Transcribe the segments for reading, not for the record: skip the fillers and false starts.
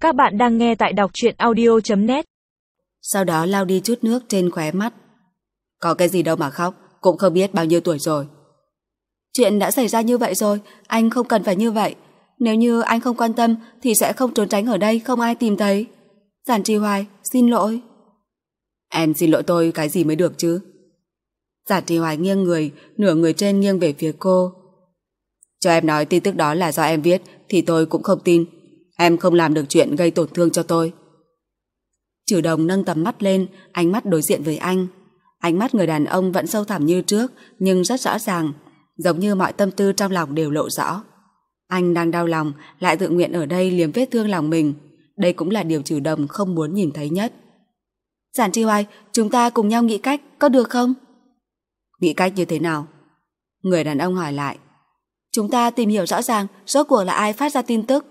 Các bạn đang nghe tại đọc truyện audio.net. Sau đó lau đi chút nước trên khóe mắt. Có cái gì đâu mà khóc, cũng không biết bao nhiêu tuổi rồi. Chuyện đã xảy ra như vậy rồi, anh không cần phải như vậy. Nếu như anh không quan tâm thì sẽ không trốn tránh ở đây, không ai tìm thấy. Giản Trì Hoài, xin lỗi. Em xin lỗi tôi cái gì mới được chứ? Giản Trì Hoài nghiêng người, nửa người trên nghiêng về phía cô. Cho em nói tin tức đó là do em viết thì tôi cũng không tin. Em không làm được chuyện gây tổn thương cho tôi. Trừ Đồng nâng tầm mắt lên, ánh mắt đối diện với anh. Ánh mắt người đàn ông vẫn sâu thẳm như trước, nhưng rất rõ ràng, giống như mọi tâm tư trong lòng đều lộ rõ. Anh đang đau lòng, lại tự nguyện ở đây liếm vết thương lòng mình. Đây cũng là điều Trừ Đồng không muốn nhìn thấy nhất. Giản Trì Hoài, chúng ta cùng nhau nghĩ cách, có được không? Nghĩ cách như thế nào? Người đàn ông hỏi lại. Chúng ta tìm hiểu rõ ràng rốt cuộc là ai phát ra tin tức.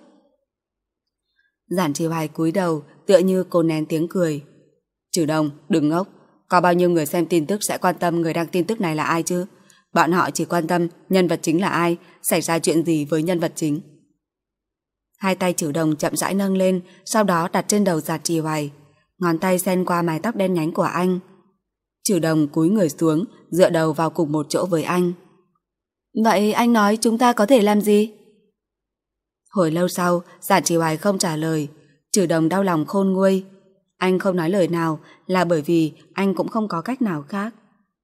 Giản Trì Hoài cúi đầu, tựa như cô nén tiếng cười. Trừ Đồng, đừng ngốc. Có bao nhiêu người xem tin tức sẽ quan tâm người đăng tin tức này là ai chứ? Bọn họ chỉ quan tâm nhân vật chính là ai, xảy ra chuyện gì với nhân vật chính. Hai tay Trừ Đồng chậm rãi nâng lên, sau đó đặt trên đầu Giản Trì Hoài. Ngón tay xen qua mái tóc đen nhánh của anh. Trừ Đồng cúi người xuống, dựa đầu vào cùng một chỗ với anh. Vậy anh nói chúng ta có thể làm gì? Hồi lâu sau, Giản Trì Hoài không trả lời. Trừ Đồng đau lòng khôn nguôi. Anh không nói lời nào là bởi vì anh cũng không có cách nào khác.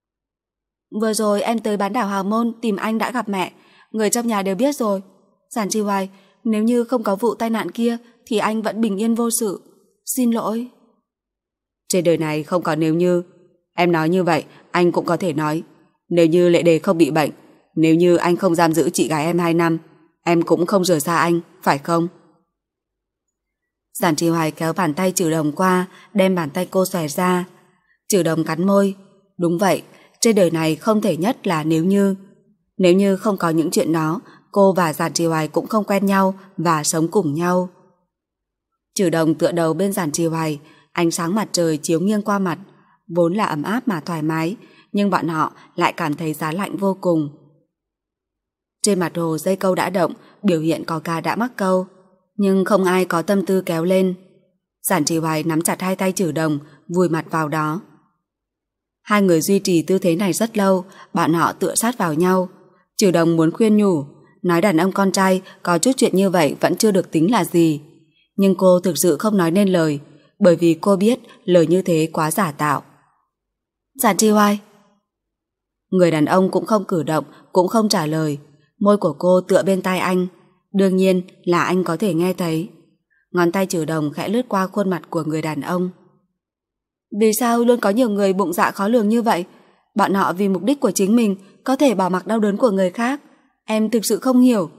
Vừa rồi em tới bán đảo Hào Môn tìm anh đã gặp mẹ. Người trong nhà đều biết rồi. Giản Trì Hoài, nếu như không có vụ tai nạn kia thì anh vẫn bình yên vô sự. Xin lỗi. Trên đời này không có nếu như. Em nói như vậy, anh cũng có thể nói. Nếu như Lệ Đề không bị bệnh, nếu như anh không giam giữ chị gái em 2 năm, em cũng không rời xa anh, phải không? Giản Trì Hoài kéo bàn tay Trừ Đồng qua, đem bàn tay cô xòe ra. Trừ Đồng cắn môi. Đúng vậy, trên đời này không thể nhất là nếu như. Nếu như không có những chuyện đó, cô và Giản Trì Hoài cũng không quen nhau và sống cùng nhau. Trừ Đồng tựa đầu bên Giản Trì Hoài, ánh sáng mặt trời chiếu nghiêng qua mặt, vốn là ấm áp mà thoải mái, nhưng bọn họ lại cảm thấy giá lạnh vô cùng. Trên mặt hồ dây câu đã động, biểu hiện có cá đã mắc câu, nhưng không ai có tâm tư kéo lên. Giản Trì Hoài nắm chặt hai tay Trừ Đồng, vùi mặt vào đó. Hai người duy trì tư thế này rất lâu, bọn họ tựa sát vào nhau. Trừ Đồng muốn khuyên nhủ, nói đàn ông con trai có chút chuyện như vậy vẫn chưa được tính là gì. Nhưng cô thực sự không nói nên lời, bởi vì cô biết lời như thế quá giả tạo. Giản Trì Hoài. Người đàn ông cũng không cử động, cũng không trả lời. Môi của cô tựa bên tai anh, đương nhiên là anh có thể nghe thấy. Ngón tay Trừ Đồng khẽ lướt qua khuôn mặt của người đàn ông. Vì sao luôn có nhiều người bụng dạ khó lường như vậy? Bọn họ vì mục đích của chính mình có thể bỏ mặc đau đớn của người khác. Em thực sự không hiểu.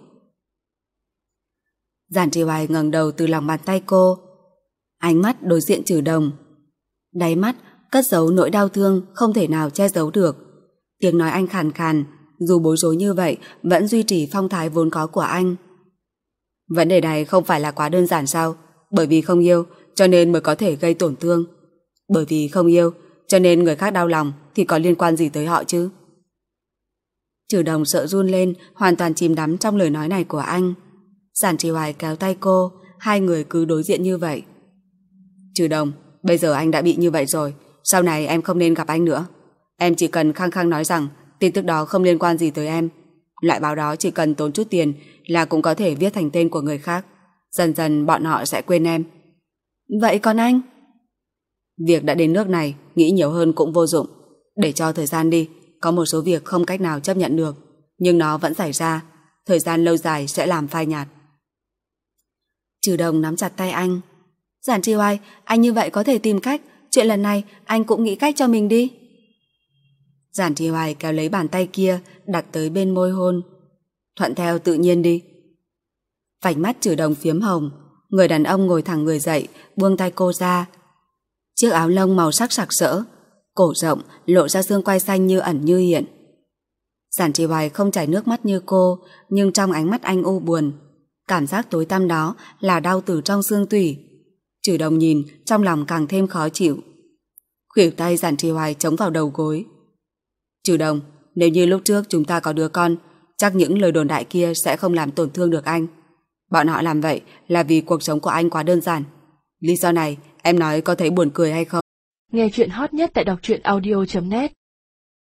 Giản Trì Hoài ngẩng đầu từ lòng bàn tay cô. Ánh mắt đối diện Trừ Đồng. Đáy mắt cất giấu nỗi đau thương không thể nào che giấu được. Tiếng nói anh khàn khàn, dù bối rối như vậy vẫn duy trì phong thái vốn có của anh. Vấn đề này không phải là quá đơn giản sao? Bởi vì không yêu cho nên mới có thể gây tổn thương. Bởi vì không yêu cho nên người khác đau lòng thì có liên quan gì tới họ chứ? Trừ Đồng sợ run lên, hoàn toàn chìm đắm trong lời nói này của anh. Giản Trì Hoài kéo tay cô, hai người cứ đối diện như vậy. Trừ Đồng, bây giờ anh đã bị như vậy rồi, sau này em không nên gặp anh nữa. Em chỉ cần khăng khăng nói rằng tin tức đó không liên quan gì tới em. Loại báo đó chỉ cần tốn chút tiền là cũng có thể viết thành tên của người khác. Dần dần bọn họ sẽ quên em. Vậy còn anh? Việc đã đến nước này, nghĩ nhiều hơn cũng vô dụng. Để cho thời gian đi, có một số việc không cách nào chấp nhận được, nhưng nó vẫn xảy ra. Thời gian lâu dài sẽ làm phai nhạt. Trừ Đồng nắm chặt tay anh. Giản Trì Hoài, anh như vậy có thể tìm cách. Chuyện lần này anh cũng nghĩ cách cho mình đi. Giản Trì Hoài kéo lấy bàn tay kia, đặt tới bên môi hôn. Thuận theo tự nhiên đi. Vành mắt Trừ Đồng phiếm hồng. Người đàn ông ngồi thẳng người dậy, buông tay cô ra. Chiếc áo lông màu sắc sặc sỡ, cổ rộng, lộ ra xương quai xanh như ẩn như hiện. Giản Trì Hoài không chảy nước mắt như cô, nhưng trong ánh mắt anh u buồn. Cảm giác tối tăm đó là đau từ trong xương tủy. Trừ Đồng nhìn, trong lòng càng thêm khó chịu. Khuỷu tay Giản Trì Hoài chống vào đầu gối. Trừ Đồng, nếu như lúc trước chúng ta có đứa con, chắc những lời đồn đại kia sẽ không làm tổn thương được anh. Bọn họ làm vậy là vì cuộc sống của anh quá đơn giản. Lý do này em nói có thấy buồn cười hay không? Nghe chuyện hot nhất tại đọc truyện audio.net